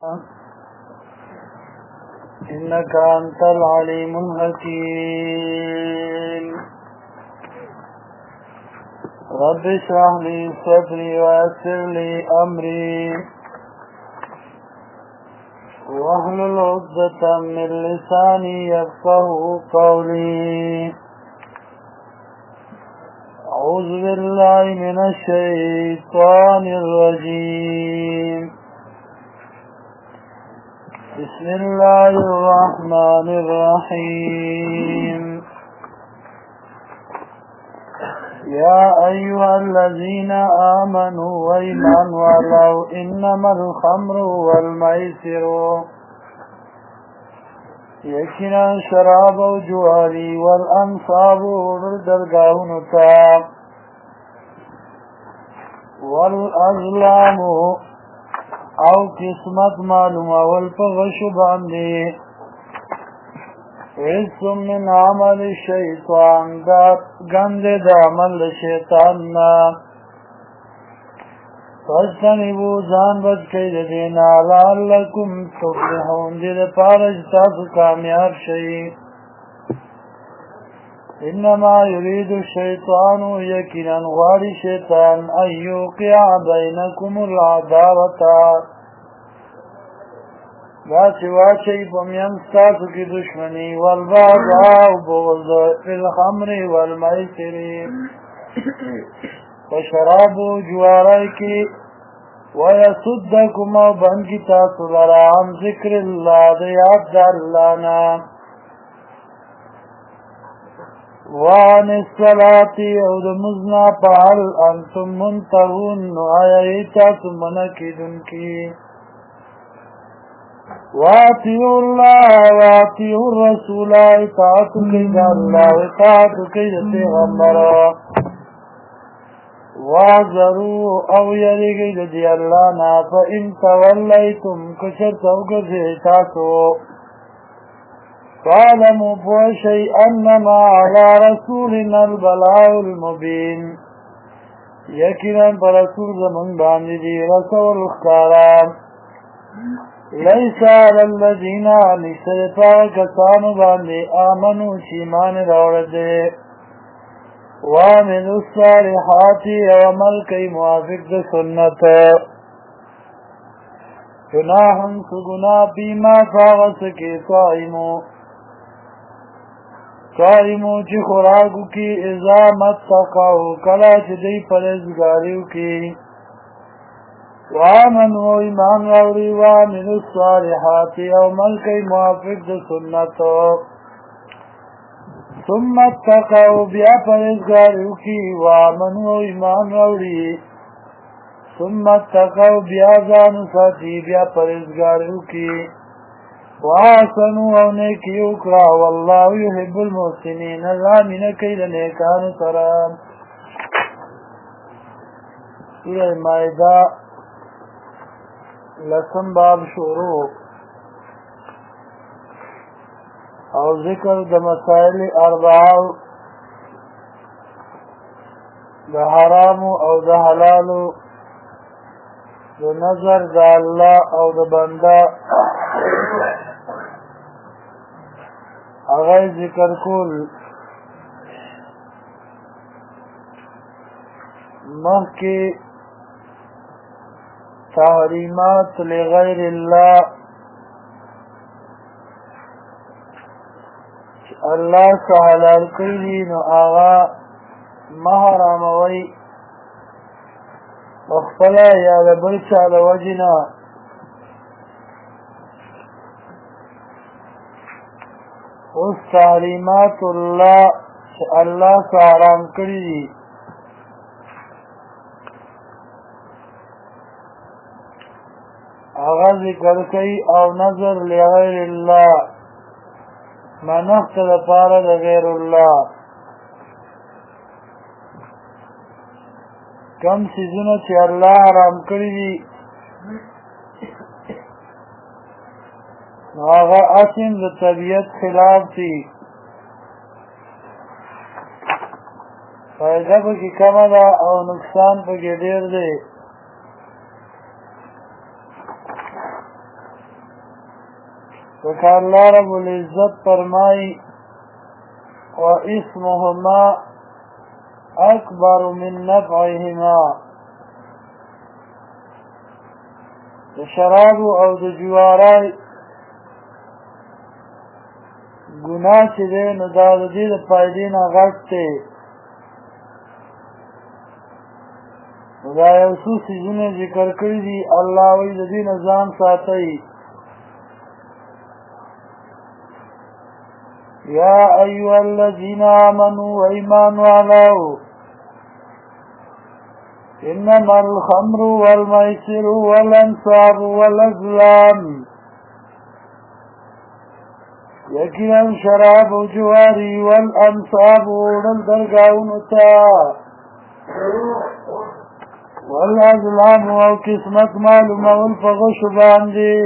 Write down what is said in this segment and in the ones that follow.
إنك أنت العليم الحكيم رب اشرح لي صدري ويسر لي أمري واحلل عقدة من لساني يفقه قولي أعوذ بالله من الشيطان الرجيم بسم الله الرحمن الرحيم يا أيها الذين آمنوا وإيمان ولو إنما الخمر والميسر يكنا شراب وجواري والأنصاب والدرقاون تاب والأظلام او قسمت معلومه والفغش باندې رزق من عمل الشیطان دا گنده دا عمل شیطان نا فاجتنبوا ځان بچ کئ د دینا لعلکم تفلحون دې لپاره چې تاسو کامیاب شئ انما يريد الشيطان يقينا غاري شيطان ان يوقع بينكم العداوه دا چې واچي په میان ستاسو کې دشمني والبغضاء وبغض في الخمر والميسر وشراب جوارای کې ويصدكم وبن کی تاسو لرا عن ذکر الله د یاد الله نه وعن الصلاة او د مزنا پال انتم منتهون آیتا سمنکدن کی واتیو اللہ واتیو الرسول اطاعت کئی اللہ اطاعت کئی پیغمبر وعذروا او یریگی دی اللہ نا فإن تولیتم کشت اوگزی تاسو فاعلموا بوشي أنما على رسولنا البلاء المبين يكنا برسول زمن باندي رسول الخارام ليس على الذين نشترطا كسانو باندي آمنوا شيمان راورده وعملوا الصالحات وعمل كي موافق سنة جناحا سگنا بما فاغسكي صائمو چی خوراکو کی ازا متقاو کلا چی دی پرزگاریو کی وآمنو ایمان راوری وآمنو الصالحاتی او ملکی موافق د سنتو ثم اتقاو بیا پرزگاریو کی وآمنو ایمان راوری ثم اتقاو بیا زانو ساتی بیا پرزگاریو کی وآسنوا او نیکی اکرا والله يحب المحسنین اللہ من کئی لنیکان سرام سورہ مائدہ لسم باب شروع او ذکر د مسائل اربعو د حرامو او د حلالو د نظر د الله او د بنده اغای ذکر کول مخی تحریمات لغیر اللہ اللہ سحلال کردی نو آغا محراموی اخفلا یا لبرچا لوجنا اس تحریمات اللہ سے حرام کری آغا ذکر کئی او نظر لغیر اللہ منخت لپارا لغیر اللہ کم سیزونه چې الله حرام کړی دي هغه اصل د طبیعت خلاف دي فائدہ پکې کمه ده او نقصان پکې ډېر دی وکا اللہ رب العزت فرمائی وَإِثْمُهُمَا أَكْبَرُ مِن نَفْعِهِمَا د شراب او د جوارای ګناه چې دی نو دا د دې د فایدې نه غټ دی نو دا یو څو څیزونه ذکر کړي دي الله وایي د دې نه ځان ساتئ یا ایها الذین آمنوا ایمان والو انما الخمر والمیسر والانصاب والازلام یقینا شراب و جواری والانصاب وړل درګاونو ته والازلام او قسمت معلومول په غشو باندې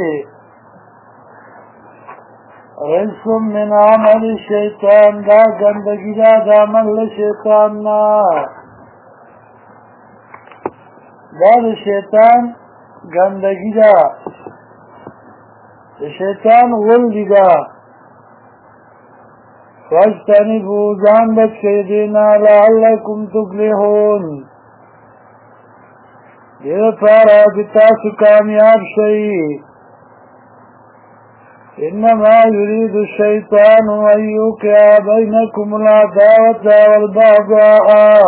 رجس من عمل الشیطان دا گندگی دا عمل شیطان نا دا شیطان گندگی دا شیطان غلدی دا فاجتنبو ځان بچ کړئ دینا لعلکم تفلحون دې لپاره چې تاسو کامیاب شئ انما يريد الشيطان ان يوقع بينكم العداوة والبغضاء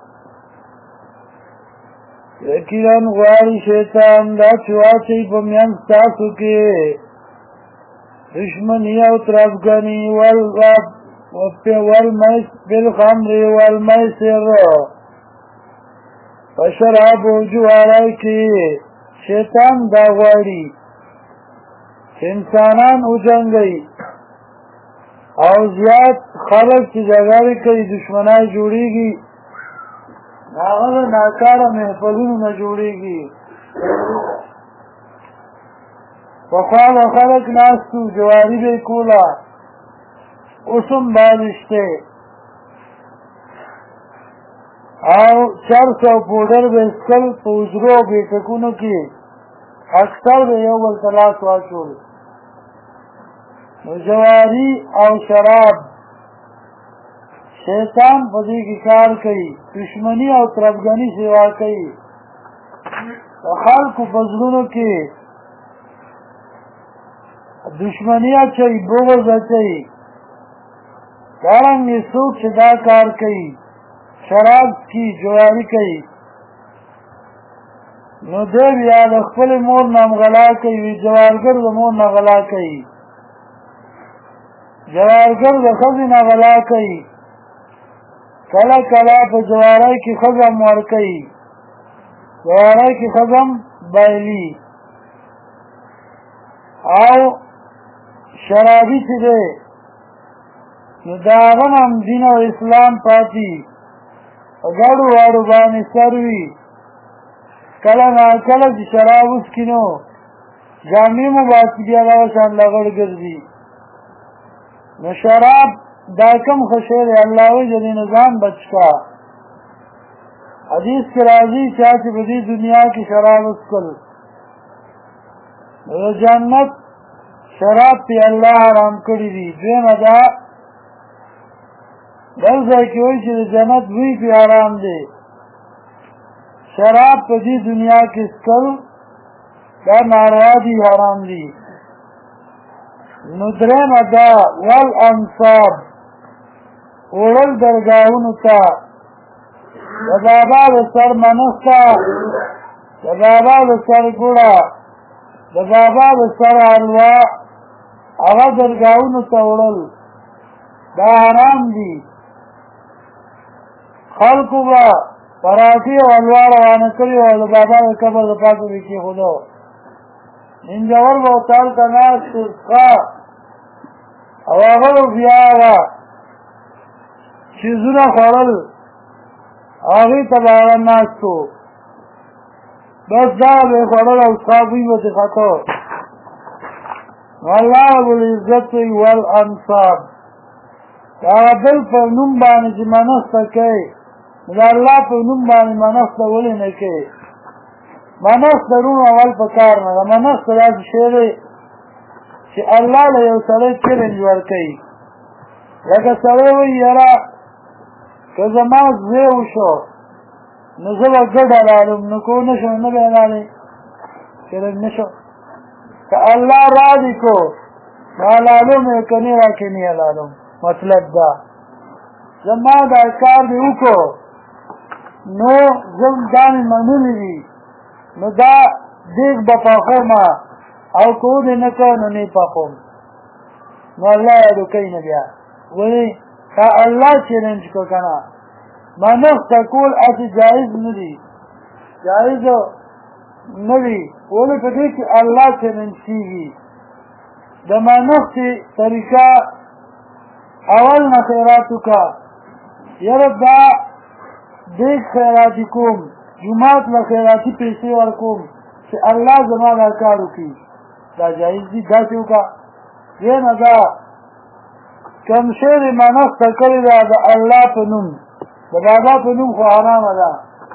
یقینا غواړي شیطان دا چې واچي په میانځ تاسو کې دشمني او طرفګني بالخمر والمیسر په شراب او جوارای کې شیطان دا غواړي انسانان وجنګي او زیات خلک چې جګړې کوي دشمنای جوړیږي هغه ناکاره محفلونو نه جوړیږي پخوا خلک ناستو جواری به کولا اوسم بالشته او چرس او پودر به سکل پوزرو بیٹکونو کی اکثر به یو بل تلاس واچول نو جواری او شراب شیطان په دې کې کار کوي دشمنی او طرفګنی سیوا کوي خلکو په زړونو کې دشمنی اچي بغض اچي دارنګه څوک چې دا کار کوي شراب کی جواری کوي نو دې بیا د خپل مور نام غلا کوي جوارګر د مور نه غلا کوي جوارګر د ښځې نه غلا کوي کله کله په جوارای کې ښځه مور کوي جوارای کې ښځه بایلي او شرابي چې دی نو د هغه هم دین او اسلام پاتې په ګاډو واړو باندې سر وي کله نا کله چې شراب وڅښي نو جامې مو باسي بیا دغه شان لغړ ګرځي نو شراب دا کم خوشی دی الله وی د دې نظام بچ کا حدیث کې راځي چې په دې دنیا کې شراب وڅښل نو جنت شراب په الله حرام کړی دي دویمه دا بل ځای کې وایي چې د جنت بوی پې حرام دی شراب په دې دنیا کې څښل دا ناروا دي حرام دي نو درېمه دا والانصاب وړل درګاهونو ته د بابا د سر منښته د بابا د سر ګوړه د بابا د سر حلوا هغه درګاهونو ته وړل دا حرام دي خلقو به پراټې او حلوا روانه کړي او د بابا د قبر د پاسه به کېښودو ننجور به ورته هلته ناست څښه او هغه به بیا هغه چیزونه خوړل هغې ته به هغه ناست و بس دا به یې خوړل او څښا بوی به ترې خته والله ربالعزت وایي والانصاب د هغه بل په نوم باندې چې منښته کوي نو د الله په نوم باندې منښته ولې نه کوي منښت درون اول په کار نه ده منښت داسې شی دی چې الله له یو سړی چیلنج ورکوي لکه سړی وایي یاره که زما زوی وشو نو زه به ګډه لاړم نو که ونه شو نه به یې لاړې چیلنج نه شو که الله راضي کو نو حلالوم یې که نه راکړې نه حلالوم مطلب دا زما دا کار دې وکړو نو زه دا مې منلي دي نو دا دیګ به پخوم او که ودې نه کړه نو نه پخوم نو الله یادو کوي نه بیا وایي که الله چیلنج کو که نه منښته کول هسې جایز نه دي جایز نه دي ولې په دې کې الله چیلنج کېږي د منښتې طریقه اول نه خیرات وکړه یاره دا دیګ خیراتي کوم جومات له خیراتي پیسې ورکوم چې الله زما دا کار وکړي دا جایز دي داسې وکړه دې نه دا کوم شی دې منښته کړې ده د الله په نوم د بابا په نوم خو حرامه ده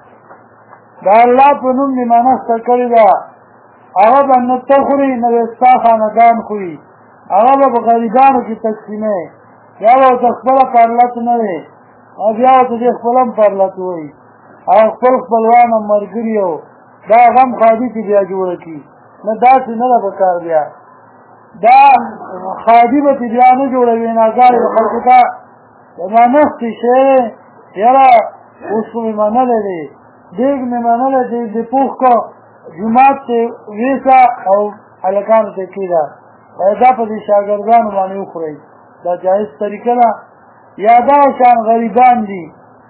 د الله په نوم دې منښته کړې ده هغه به نه ته خوري نه به ستا خاندان خوري هغه به په غریبانو کې تقسیموي بیا به ورته خپله پرلت نه وي او بیا ورته دې خپله هم پرلت وایي او خپل خپلوان هم ملګري او دا غم خادي چې بیا جوړه کړي نه داسې نه ده پکار بیا دا خادي به چې بیا نه جوړوي ناګارې د خلکو ته د منښتې شی یاره اوس خو مې منلی دی دیګ مې منلی دی دې پوخ کړه جومات ته ویسه او هلکانو ته کېږده دا په دې شاګردانو باندې وخورئ دا جایز طریقه ده یا دا شان غریبان دي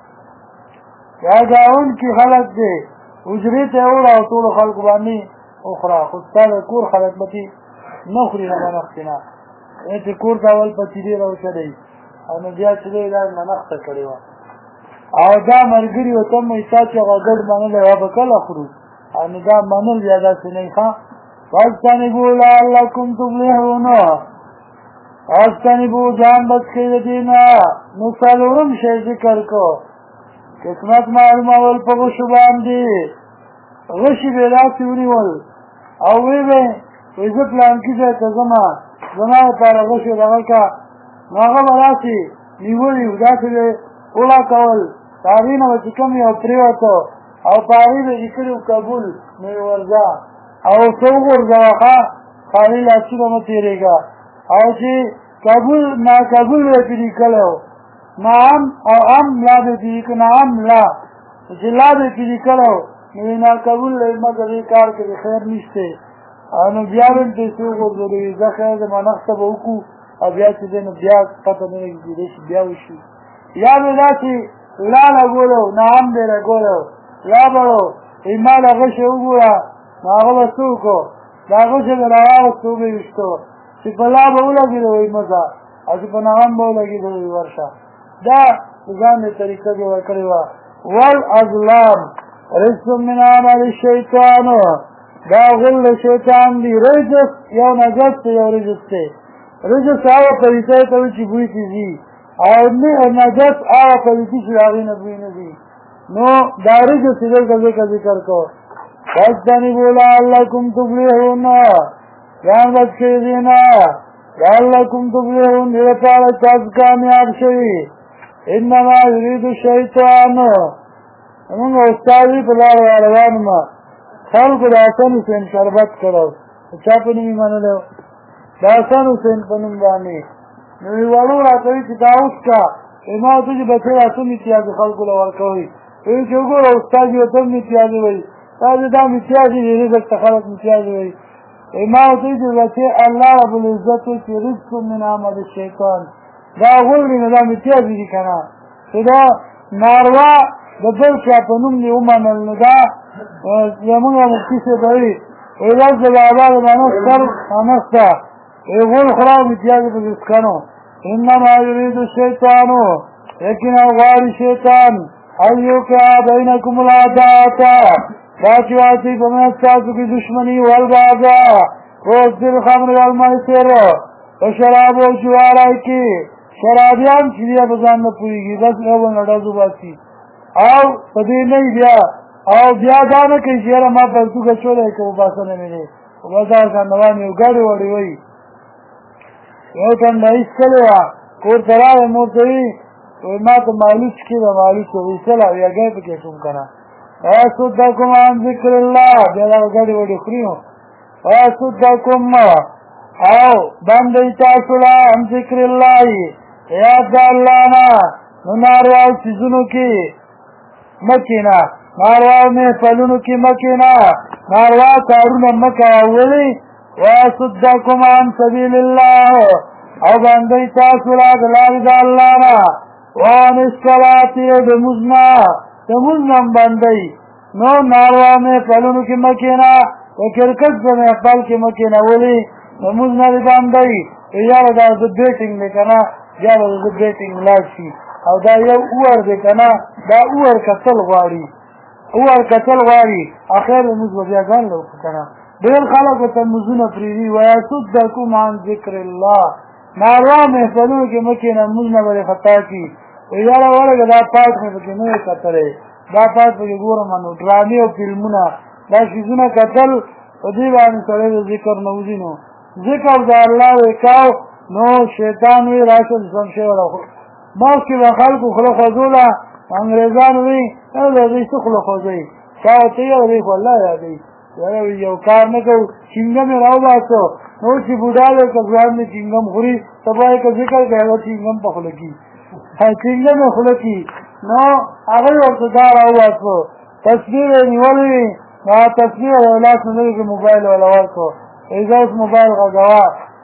یا ګاونډکي خلک دی حجرې ته یې وړه او ټولو خلکو باندې وخوره خو ستا د کور خلک به چې نه خوري نه منښتې نه چې کور ته اول پتیلې راوچلوي او نو بیا چې دی دا منښته کړې وه او دا ملګري ورته هم وایي تا چې هغه ګډ منلی وه به کله خورو او نو دا منل بیا داسې نه وي ښه واجتنبوا لعلکم تفلحون واجتنبوا ځان بچ کړئ د دې نه نو څلورم شی ذکر کو قسمت معلومول په غشو باندې غشي به داسې ونیول او وی به وایي زه پلانکي ځای ته ځمه زما لپاره غشو دغه کړه نو هغه به داسې نیولي وو داسې به اوله کول په هغې نه به چې کوم یو پرېوته او په هغې به یې کړي قبول نو یې ورځه او څه وغورځوه ښه خالي لاسونه مه تېرېږه او چې قبول ناقبول به پرې لیکلی و نعم او ام لا به پرې لیکه نعم لا چې لا به پرې لیکلی و نو یې ناقبول دی مګر دې کار کې خیر نشته او نو بیا به هم پیسې وغورځولې زه خیر د منښته به وکړو او بیا چې دی نو بیا پته نه لګي کېدای شي بیا وشي یا به داسې لا لګولو نعم به لګولو لا به ما له غشې وګوره نو هغه به څه وکړو دا غوښه به راواغوستو به یې ویشتو چې په لا به ولګېده وایي مزه او چې په نغم به ولګېده وایي ورشه دا ځان دې طریقه جوړه کړې وه والازلام رجس من عمل الشیطان دا غل د شیطان دی رجس یو نجس دی یو رجس دی رجس هغه پلیتۍ ته وایي چې بوی پې ځي او نجس هغه پلیتي چې د هغې نه بوی نه ځي نو دا رجس یې دلته ځکه ذکر کو واجتنبوا لعلکم تفلحون ځان بچ کړئ دې نه لعلکم تفلحون دې لپاره تاسو کامیاب شئ انما یرید الشیطان موږ استاد په لاره روان وو خلکو د حسن حسین شربت کړو چا په نوم یې منلی و د حسن حسین په نوم باندې نو یې وړو راته وایي چې دا اوس کا ما ورته چې بچې را څه امتیازې خلکو له ورکوئ وایي چې وګوره استاد یې ورته هم امتیازې وایي دا امتیازې دی رزق ته خلک امتیازې وایي ما ورته وایي چې بچې الله رب العزت وایي چې رزق من عمل الشیطان دا غول دی نو دا امتیازې دي که نه چې دا ناروا د بل چا په نوم دې ومنل نو دا زمونږ مفتي صاحب وایي لفظ د بابا د منښته غول خورا امتیازې په رزقانو انما یرید الشیطان یقینا غواړي شیطان ان یوقع بینکم العداوة دا چې واچوي په منځ ستاسو کې دښمني والبغضاء په الخمر والمیسر په شرابو او جوارۍ کې شرابیان چې بیا په ځان نه پوهېږي بس یو بل نه ډز وباسي او په دې نه بیا او بیا دا نه کوي چې یاره ما پرتوګ اچولی که وباسلی مې دی خو بس هغه کاندوان یو ګډې وړې وایي یو ټنډه ایستلې وه کور ته راغی مور ته وي وایي ما ته مالوچ کېده مالوچ ویستله یګی پکې شوم که نه ویصدکم عن ذکر الله بیا دغه ګډې وډې خوري نو ویصدکم او بندوي تاسو له عن ذکر الله یاد د الله نه نو نارواو څیزونو کې مه کښېنه نارواو محفلونو کې مه کښېنه ناروا کارونه مه کوه ولې ویصدکم عن سبیل الله او بندوي تاسو له د لارې د الله نه وعن الصلات د لمونځ نه د لمونځ نه هم بندوي نو ناروا محفلونو کې مه کښېنه د کرکټ په محفل کې مه کښېنه ولې د لمونځ نه دې بندوي یاره دا د بیټینګ دی که نه بیا به د بیټینګ لاړ شي او دا یو اوور دی که نه دا اوور کتل غواړي اوور کتل غواړي اخر لمونځ به بیا ځان له وکړو که نه ډېر خلک ورته لمونځونه پرېږدي ویصدکم عن ذکر الله ناروا محفلونو کې مه کښېنه لمونځ نه به دې خطا کړي یاره ولګه دا پاټ مې پکې نه وی کتلی دا پاټ پکې ګورم نو ډرامې او فلمونه دا څیزونه کتل په دې باندې سړی د ذکر نه وځي نو ذکر د الله وکاو نو شیطان وی راشه سم شی ولا باز کې به خلکو خوله خوځوله انګریزان وی دا دوی څه خوله خوځوي چا ورته یې ویل خو الله یادوي یاره یو کار نه کوو چینګه مې راوباسو نو چې بوډا دی که ځوان دی چینګم خوري ته به یې که ذکر کوي هغه چینګم په خوله کي چینګه مې خوله کي نو هغه یې ورته دا راوباسو تصویر یې نیولی وي نو هغه تصویر یې لاس نه لري کې موبایل والا ورکړو ایزه اوس موبایل غږوه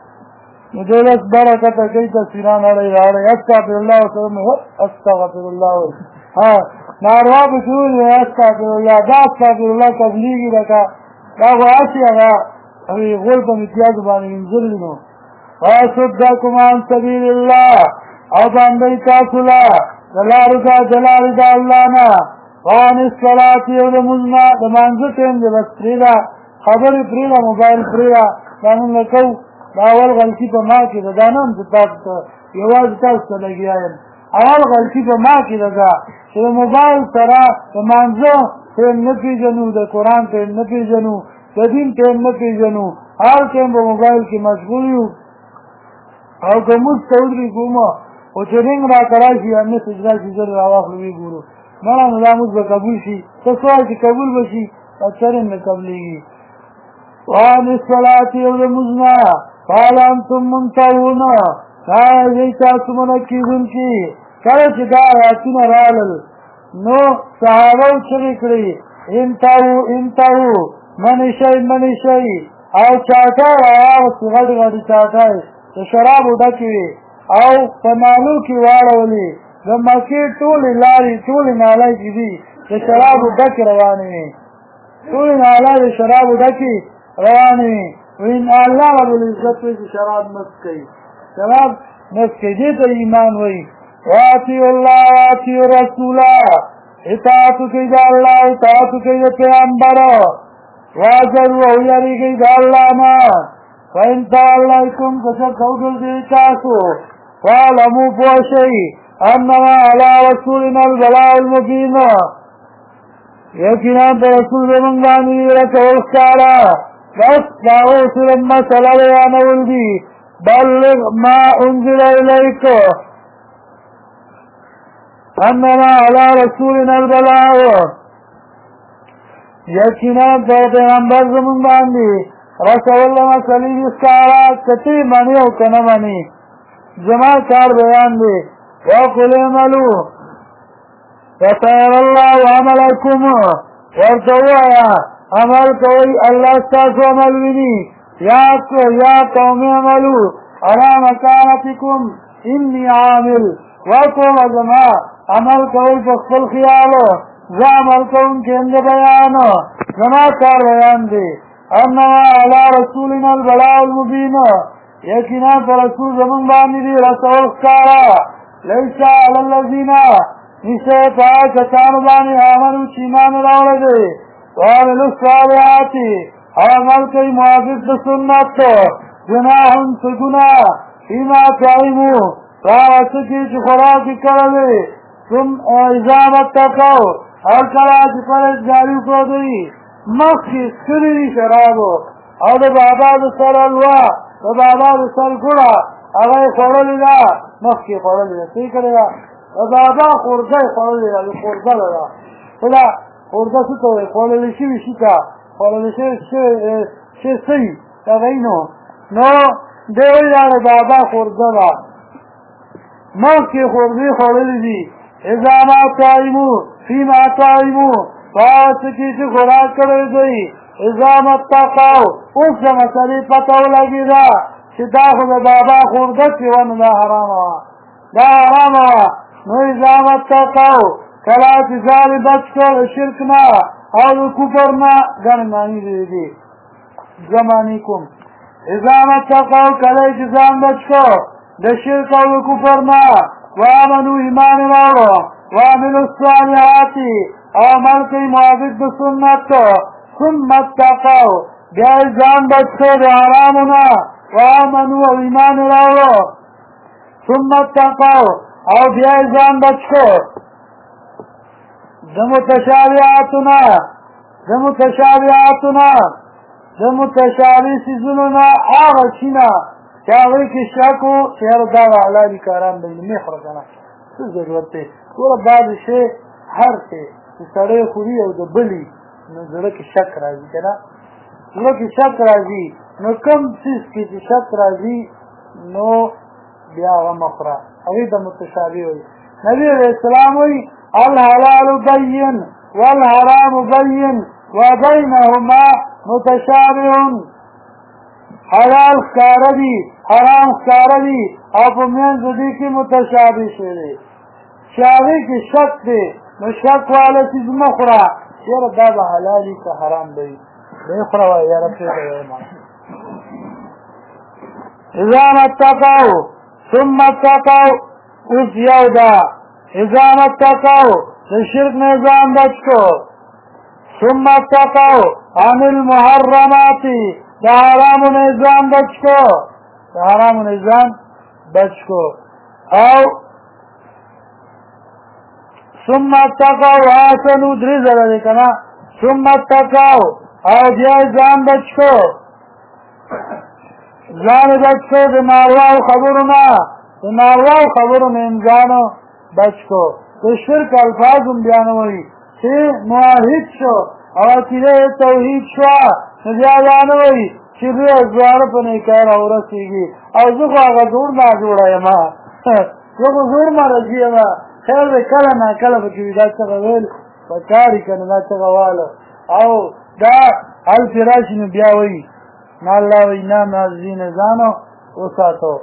نو دی لس برکته کوي تصویران اړی راوړی استغفر الله ورته استغفر الله ناروا به چې وویل استغفر الله دا استغفر الله تبلیغي لکه دا خو هسې هغه غول په امتیازو باندې وینځلي نو ویصدکم عن سبیل الله او بندوي تاسو له د لارې د الله نه وعن الصلات او د لمونځ نه د لمانځه ټایم دی بس پرېږده خبرې پرېږده موبایل پرېږده دا مونږ کوو دا اول غلطي په ما کې ده دا نه هم زه تاسو ته یوازې تاسو ته لګیا یم اول غلطي په ما کې ده دا چې د موبایل سره د لمانځه ټایم نه پېژنو د قرآن ټایم نه پېژنو د دین ټایم نه پېژنو هر ټایم په موبایل کې مشغول یو او که مونځ ته ودرېږو خو چې رنګ راته راشي یا مسج راشي زر راواخلو ویې ګورو مړه نو دا مونځ به قبول شي ته سوال چې قبول به شي اکثر یې نه قبلېږي وعن الصلات او د لمونځ نه قال انتم منتهون دا یې تاسو منع کېدونکي کله چې دا آیاتونه رالل نو صحابه چغې کړې انتهو منې شئ او چاټه راواغستې غټې غټې چاټه د شرابو ډکې وې او په نالو کې واړولې د مکې ټولې لارې ټولې نالۍ چې دي د شرابو ډکې روانې وې ټولې نالۍ د شرابو ډکې روانې وې وین الله رب العزت وی چې شراب مست کوي شراب مست کوي دې ته ایمان وایي واطیعوا الله واطیعوا رسوله اطاعت کوي د الله اطاعت کوي د پیغمبر واذروا او یریږئ د الله نه فإن توليتم فشکوکل دې تاسو واعلموا پوه شئ انما علی رسولنا البلاغ المبین یقینا د رسول زمونږ باندې رسول ښکاره بس داغو صرف مسئلہ بیانول دی بلغ ما انزل الیک انما علی رسولنا البلاغ یقینا د پیغمبر زمونږ باندې رسول مسئلې دي ښکاره کتی منی او که نه منی زما کار بیان دی وقل اعملوا فسيرى الله عملكم ورته ووایه عمل کوي الله ستاسو عمل ویني یا قوم عملو علی مکانتکم انی عامل وقوم زما عمل کوي په خپل خیالو زه عمل کوم چې اند بیان زما کار بیان دی انما علی رسولنا البلاغ المبین یقینا پر رسول زمون باندې دی رسول ښکاره لیس علی الذین نشه پاک کسانو باندې آمنو چې ایمان راوړی دی وعملوا الصالحات عمل کوي موافق د سنت جناح سګنا فيما طعموا راوڅکي چې خوراک کړل ثم اذا اتقوا هر کله چې پرهیزګاري وکړي مخکې څري شراب او د بابا د سر الوا د بابا د سر ګړه هغه یې خوړلې ده مخکې یې خوړلې ده صحیح کړې ده د بابا خورده یې خوړلې ده د خورده ده خو دا خورده څه ته وایي خوړلې شوي شي ته خوړلې شی صحیح دغه یې نو دی وایي دا د بابا خورده ده مخکې خوردې خوړلې دي اذا ما طعمو فيما طعمو هغه څه کې چې خوراک کړی دی اذا ما اتقوا اوس د مسلې پته ولګېده چې دا خو د بابا خورده چې وه نو دا حرامه وه دا حرامه وه نو اذا ما اتقوا کله چې ځان یې بچ کړ د شرک نه او د کفر نه ګڼې معنی دي زماني کوم اذا ما اتقوا کله چې ځان بچ کړ د شرک او د کفر نه وآمنوا ایمان راوړو وعملوا الصالحات او عمل کوي موافق د سنت ثم اتقوا بیا یې ځان بچ کړ د حرامو نه وآمنوا او ایمان راوړو ثم اتقوا او بیا یې ځان بچ کړ د متشابه څیزونو نه هغه شي نه چې هغوی کې شک و چې یاره دا به حلال دي که حرام دی مې خوره که نه څه ضرورت دی ګوره بعضې شی هر شی چې سړی خوري او د بلي نو زړه کې شک راځي که نه زړه کې شک راځي نو کوم څیز کې چې شک راځي نو بیا هغه مه خوره هغې ته متشابه وایي نبي علیه السلام وایي الحلال بین والحرام بین وبینهما متشابه حلال ښکاره دي حرام ښکاره دي او په منځ د دې کې متشابه شوی دی چې هغې کې شک دی نو شک والا څیز مه خوره یاره دا به حلال وي که حرام به وي دی خوره وایه یاره پرېږده وایم اذا ما اتقوا ثم اتقوا اوس یو ده اذا ما اتقوا د شرک نه ځان بچ کړو ثم اتقوا عن المحرمات د حرامو نه ځان بچ کړو د حرامو نه ځان بچ کړو او ثم اتقوا واحسنوا درې ځله دی که نه ثم اتقوا او بیا یې ځان بچ کړو ځان یې بچ کړو د نارواو خبرو نه د نارواو خبرو نه یې ځان بچ کړو د شرک الفاظ هم بیانوي چې موحد شو او عقیده توحید شوه نو بیا دا نه وایي چې دوی ځوانه په نیکۍ راورسېږي او زه خو هغه زوړ ناجوړه یم زه خو زوړ مرضي یم خیر دی کله ناکله پکې وي دا څغه ویل پکار یي که نه دا څغه واله او دا هلته راشي نو بیا وایي نه الله وایي نه معززین ځانو وساتو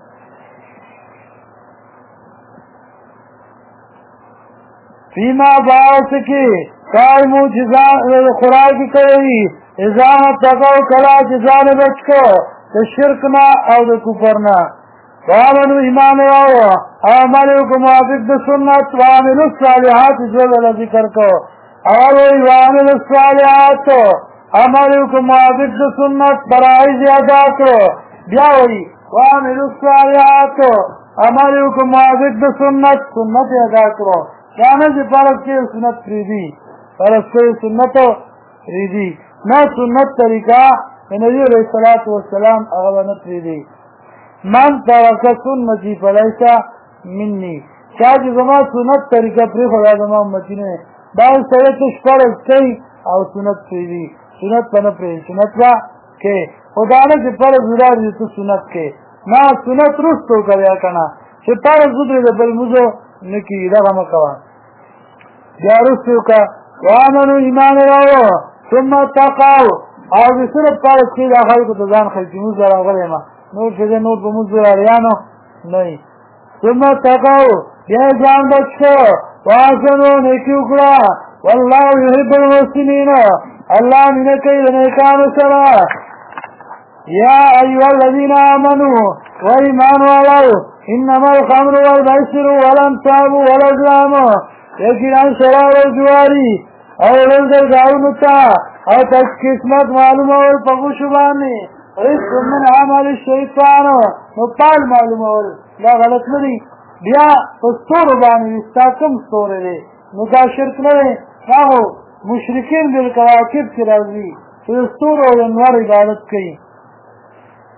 فیما باعث کې قائمو چې خوراک کوي اذا اتقوا کله چې ځان بچ کړو د شرک نه او د کفر نه وآمنوا ایمان راوړو او عمل وکړو موافق د سنت وعملوا الصالحات دوه ذکر کړو اول وایي وعملوا الصالحات عمل وکړو موافق د سنت فرایض یې ادا کړو بیا وایي وعملوا الصالحات عمل وکړو موافق د سنت یې ادا کړو دا نه چې فرض کې سنت پرېږدي فرض کې سنت پرېږدي نه سنت طریقه د نبي علیه الصلاة والسلام هغه به نه پرېږدي من ترک سنتي فلیس مني چا چې زما سنت طریقه پرېښوده دا زما امتي نه دی بعض سړی تش فرض کوي او سنت پرېږدي سنت به نه پرېږدي سنت به کوې خو دا نه چې فرض ولاړ ته سنت کوې نه سنت وروسته وکړه بیا که نه چې فرض ودرېده بل لمونځ نه کېږي دغه مه کوه بیا وروسته وکړه وآمنوا ایمان راوړو ثم اتقوا او د صرف فرض کې دا خلکو ته ځان ښایي چې مونځ ته راغلی یم نور چې دی نور په مونځ راریانو نه وي ثم اتقوا بیا یې ځان بچ کړو واحسنوا نیکي وکړه والله یحب المحسنین الله مینه کوي د نیکانو سره یا ایها الذین آمنوا وایمان والو انما الخمر والمیسر والانصاب والازلام یقینا شراب او جواری او رزقونه ته او تک قسمت معلومول په غوښو باندې رزق من عمل الشیطان نو پال معلومول دا غلط نه دی بیا په ستورو باندې ستا کوم ستوری دی نو دا شرک نه دی هغو مشرکین بالکواکب کې راځي چې د ستورو او د انوار عبادت کوي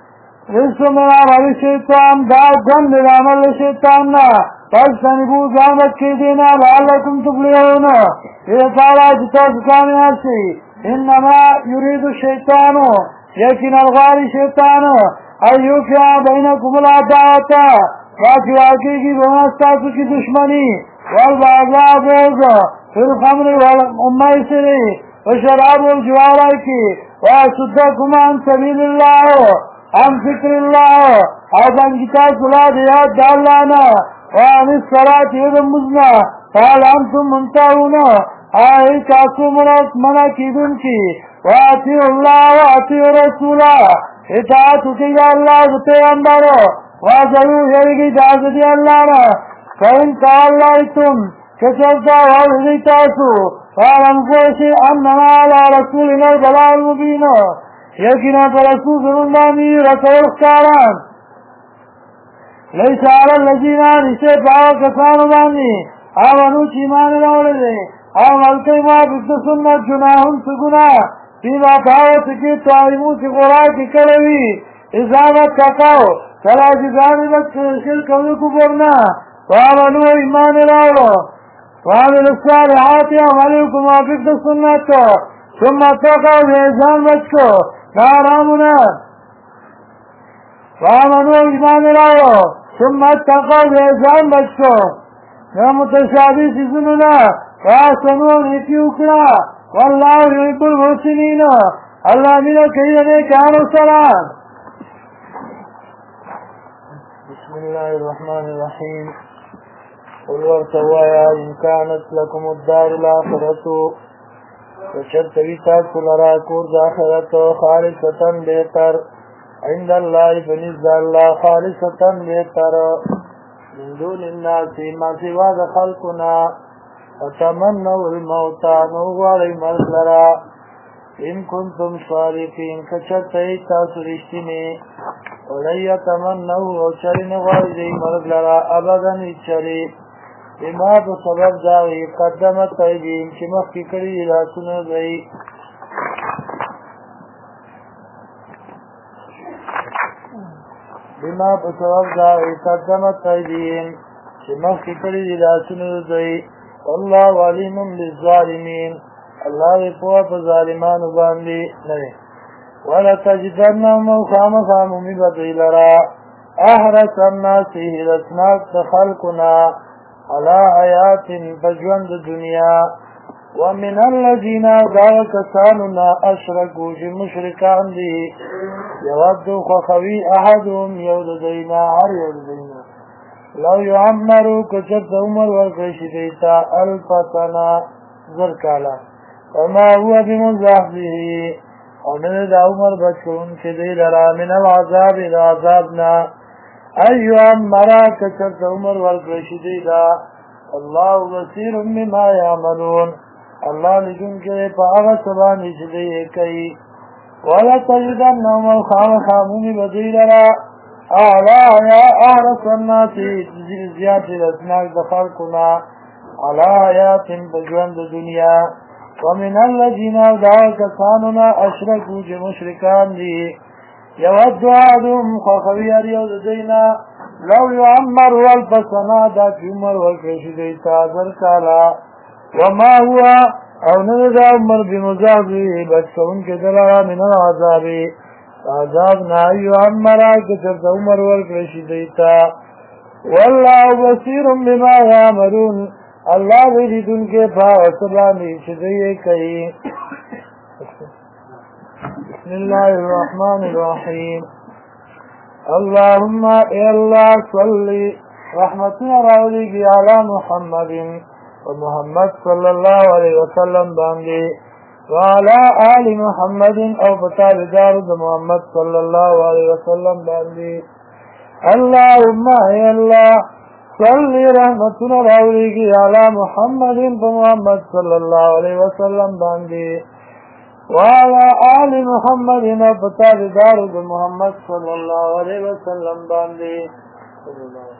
رسو من عمل شیطان دا گند عمل شیطان نا پس تنبو زامت کی دینا لعلکم تفلحون یہ تعالی جتا سکامیاب سی انما یرید الشیطانو یقین الغاری شیطانو ایو کیا بینکم العداوتا واقعی واقعی کی بمستاسو کی دشمنی والبعضاء بوز فی الخمر والمیسری وشراب والجوارای کی واسدکم عن سبیل اللہ عن ذکر اللہ آدم کتاب صلاة یاد دالانا وعن الصلاة یدم مزنا فعل انتم منتهون آئی کاسو منا کیدن کی وآتیو اللہ وآتیو رسولا اطاعت کی اللہ پیغمبرو وآزلو یرگی جازدی اللہ نا فإن تعالایتم کچلتا والذی تاسو فعلم کوشی انما علی رسولنا البلاء المبین یقینا پر رسول زمندانی رسول اختاران لیس علی الذین نشے پاو کسانو بانی آمنو چیمان راوڑے دے عمل کئی ما بکت سنت جناہن سگنا فیما پاوت کی تعلیمو سی خوراکی کروی ازامت تقاو کلا جزانی بک شرکو کبرنا وآمنو ایمان راوڑو وعمل الصالحات عملكم وافقت السنة ثم اتقوا بإحسان بچكو نارامنا وآمنوا إيمان الله ثم اتقوا بإحسان بچكو نمتشابه سزننا وآسنوا نتيوكنا والله يحب المحسنين الله من كيدنا كانوا سلام بسم الله الرحمن الرحيم قل ورتوایا ان كانت لكم الدار الاخرة وشرط ویتاک لرا کور داخرت خالصتا بہتر عند اللہ فنزد اللہ خالصتا بہتر من دون الناس ما سوا خلقنا وتمنوا الموتى نوغواری مرد لرا ان کنتم صادقین کچرت ایتاسو رشتینی ولن يتمنوا وشرین غواری دی مرد لرا ابدا اچری بما بسبب داوی قدمت ایدیم چی مخی کری لاسونو دی بما بسبب داوی قدمت ایدیم چی مخی کری لاسونو دی واللہ علیم بالظالمین اللہ وی پوہ پا ظالمانو باندی نوی ولتجدنهم خامخامومی بدوی لرا احرس الناس هلسناک تخلقنا على حیات بجوند دنیا ومن الذین دعوکساننا اشرکو چی مشرکان دی یودو خخوی احدهم یود دینا هر یود دینا لو یعمرو کچت عمر ورکش دیتا الفتنا زرکالا وما هو بمزحزه ومن دا عمر بچکون چی دی لرا من العذاب العذابنا ایو امرا کچرت عمر والکرشدی دا اللہ بصیر مما یعملون اللہ لجن کے پاغ سبانی چدی کئی ولا تجدنهم الخامخامون بدیلرا اعلا یا احرس الناس زیادت الاسناک دخلقنا علا حیات بجوند دنیا ومن الذین دعوا کساننا اشرکو چه مشرکان دی یود آدم خوخویر یود دینا لو یعمر والفسنا دا کی عمر والکرش دیتا ذرکالا وما ہوا او ندى عمر بمزاحزه بچکون کے دلارا من العذابی عذابنا یعمرا کچرت عمر والکرش دیتا واللہ بصیر بما یعملون اللہ بیدید ان کے پاو سبانی چدئے کئی بسم اللہ الرحمن الرحیم اللہم اے اللہ صلی رحمتنا راولی کی علی محمد و محمد صلی اللہ علیہ وسلم باندے وعلا آل محمد او بتابدار محمد صلی اللہ علیہ وسلم باندے اللہم اے اللہ صلی رحمتنا راولی کی علی محمد و محمد صلی اللہ علیہ وسلم باندے وعلى آل محمد نبتاد دار محمد صلى الله عليه وسلم باندي